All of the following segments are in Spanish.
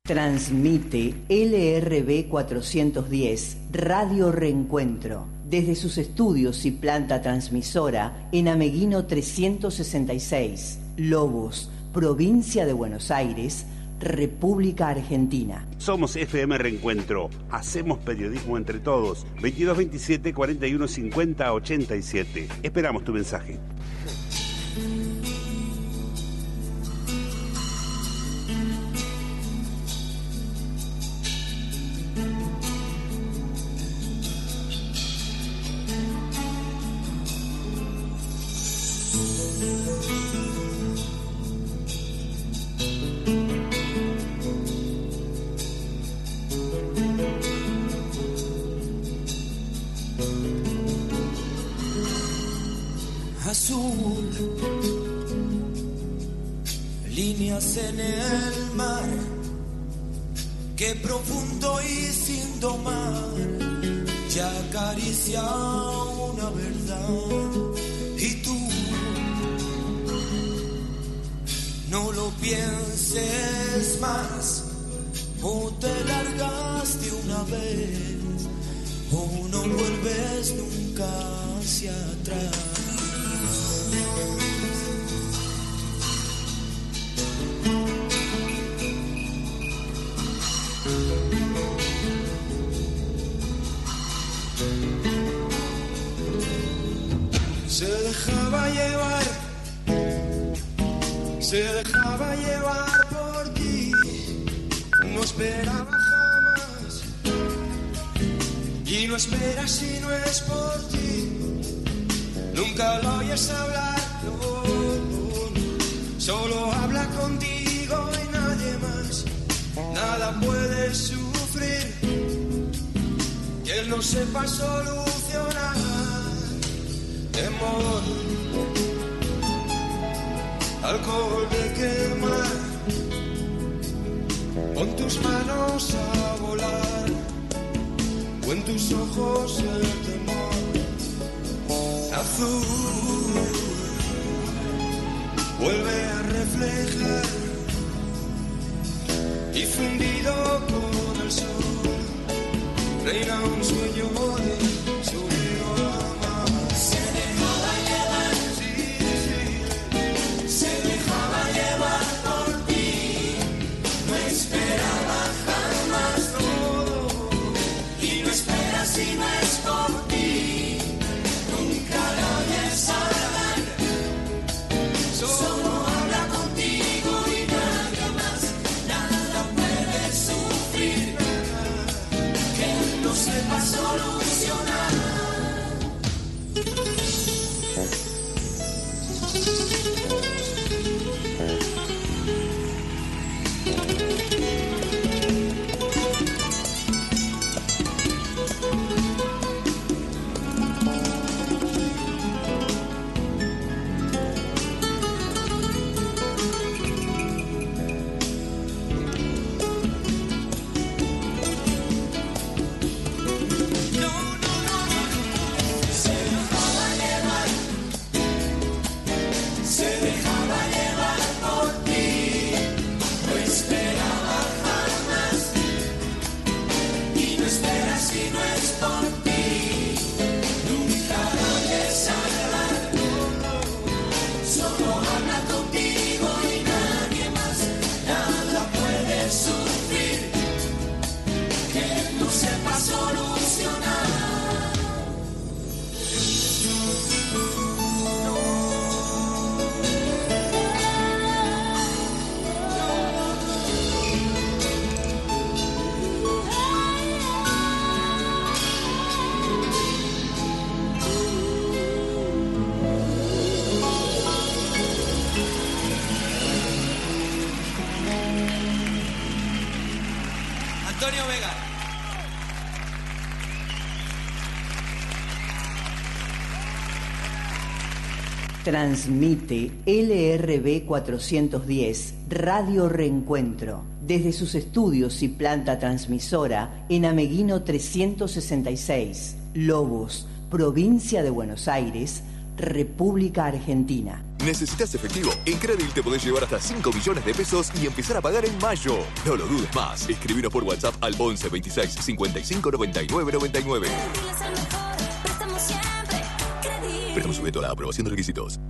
Transmite LRB 410, Radio Reencuentro, desde sus estudios y planta transmisora en Ameguino 366, Lobos, provincia de Buenos Aires, República Argentina. Somos FM Reencuentro. Hacemos periodismo entre todos. 2227 41 50 87. Esperamos tu mensaje. Azul, líneas en el mar, qué profundo y sin domar, ya acaricia una verdad. Y tú, no lo pienses más, o te largas de una vez, o no vuelves nunca hacia atrás. Se dejaba llevar por ti, no esperaba jamás, y no espera si no es por ti, nunca lo oyes hablar, no, solo habla contigo y nadie más, nada puede sufrir, que él no sepa solucionar, temor, alcohol de quemar, pon tus manos a volar, o en tus ojos el temor, azul, vuelve a reflejar, y fundido con el sol, reina un sueño de sueño amar. Se dejaba llevar, se dejaba llevar por ti, no esperaba jamás todo, y no espera si no es por ti, nunca lo oyes hablar, solo habla contigo y nadie más, nada puede sufrir, que él no sepa solucionar. Antonio Vega. Transmite LRB 410, Radio Reencuentro, desde sus estudios y planta transmisora en Ameguino 366, Lobos, provincia de Buenos Aires, República Argentina. ¿Necesitas efectivo? En Credil te podés llevar hasta 5 millones de pesos y empezar a pagar en mayo. No lo dudes más. Escribinos por WhatsApp al 11 26 55 99 99. Préstamo sujeto a la aprobación de requisitos.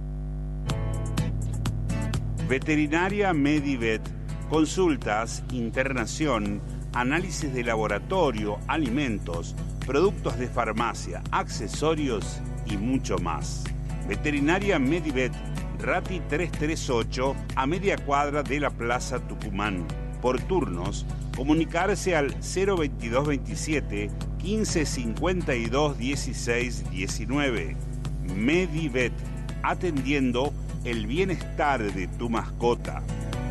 Veterinaria Medivet. Consultas, internación, análisis de laboratorio, alimentos, productos de farmacia, accesorios y mucho más. Veterinaria Medivet, Rati 338, a media cuadra de la Plaza Tucumán. Por turnos, comunicarse al 02227 1552 16 19. Medivet, atendiendo el bienestar de tu mascota.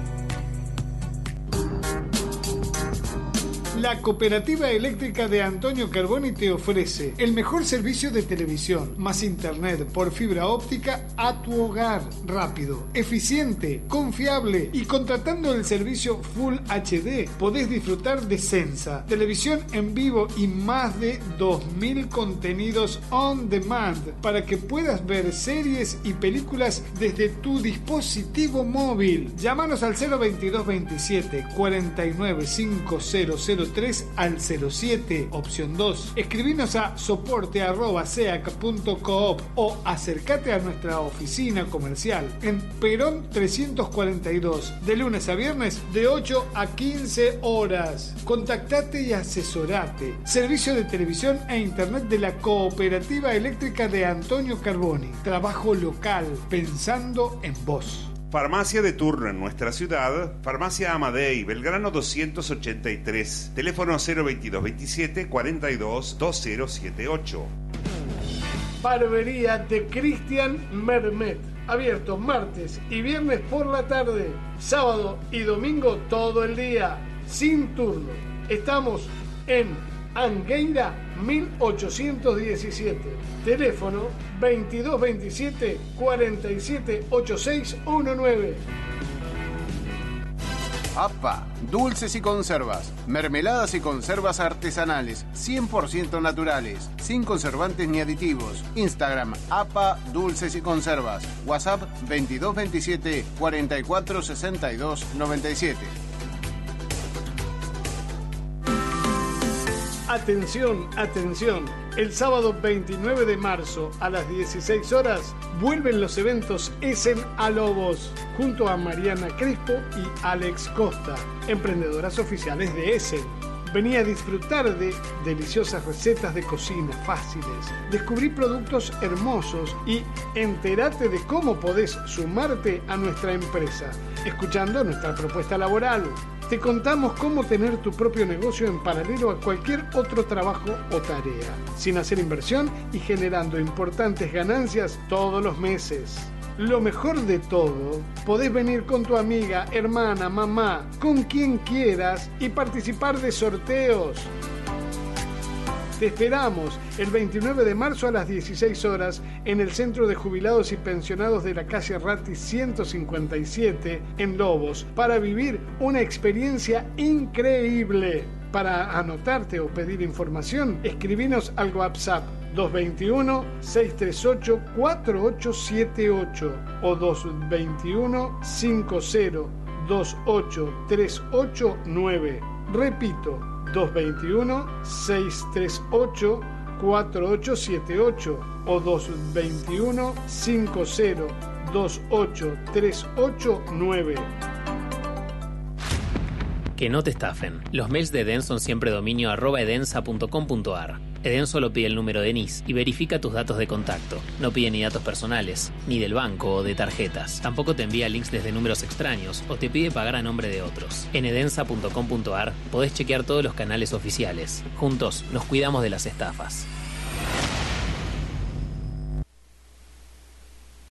La Cooperativa Eléctrica de Antonio Carboni te ofrece el mejor servicio de televisión, más internet por fibra óptica a tu hogar. Rápido, eficiente, confiable y contratando el servicio Full HD podés disfrutar de Sensa, televisión en vivo y más de 2000 contenidos on demand para que puedas ver series y películas desde tu dispositivo móvil. Llámanos al 02227 49 5003 al 07, opción 2. Escribinos a soporte@seac.coop o acércate a nuestra oficina comercial en Perón 342, de lunes a viernes de 8 a 15 horas. Contactate y asesorate. Servicio de televisión e internet de la Cooperativa Eléctrica de Antonio Carboni. Trabajo local, pensando en vos. Farmacia de turno en nuestra ciudad, Farmacia Amadei, Belgrano 283, teléfono 02227 42 2078. Barbería de Cristian Mermet, abierto martes y viernes por la tarde, sábado y domingo todo el día, sin turno. Estamos en Angueira 1817, teléfono 2227 47 8619. APA, dulces y conservas, mermeladas y conservas artesanales, 100% naturales, sin conservantes ni aditivos. Instagram, APA, dulces y conservas. WhatsApp 2227 44 62 97. Atención, atención. El sábado 29 de marzo a las 16 horas vuelven los eventos Essen a Lobos junto a Mariana Crespo y Alex Costa, emprendedoras oficiales de Essen. Vení a disfrutar de deliciosas recetas de cocina fáciles, descubrí productos hermosos y entérate de cómo podés sumarte a nuestra empresa, escuchando nuestra propuesta laboral. Te contamos cómo tener tu propio negocio en paralelo a cualquier otro trabajo o tarea, sin hacer inversión y generando importantes ganancias todos los meses. Lo mejor de todo, podés venir con tu amiga, hermana, mamá, con quien quieras y participar de sorteos. Te esperamos el 29 de marzo a las 16 horas en el Centro de Jubilados y Pensionados de la calle Ratti 157 en Lobos para vivir una experiencia increíble. Para anotarte o pedir información, escribinos al WhatsApp 221-638-4878 o 221-5028-389. Repito, 221-638-4878 o 221-5028-389. Que no te estafen. Los mails de Eden son siempre dominio @edensa.com.ar. Eden solo pide el número de NIS y verifica tus datos de contacto. No pide ni datos personales, ni del banco o de tarjetas. Tampoco te envía links desde números extraños o te pide pagar a nombre de otros. En edensa.com.ar podés chequear todos los canales oficiales. Juntos nos cuidamos de las estafas.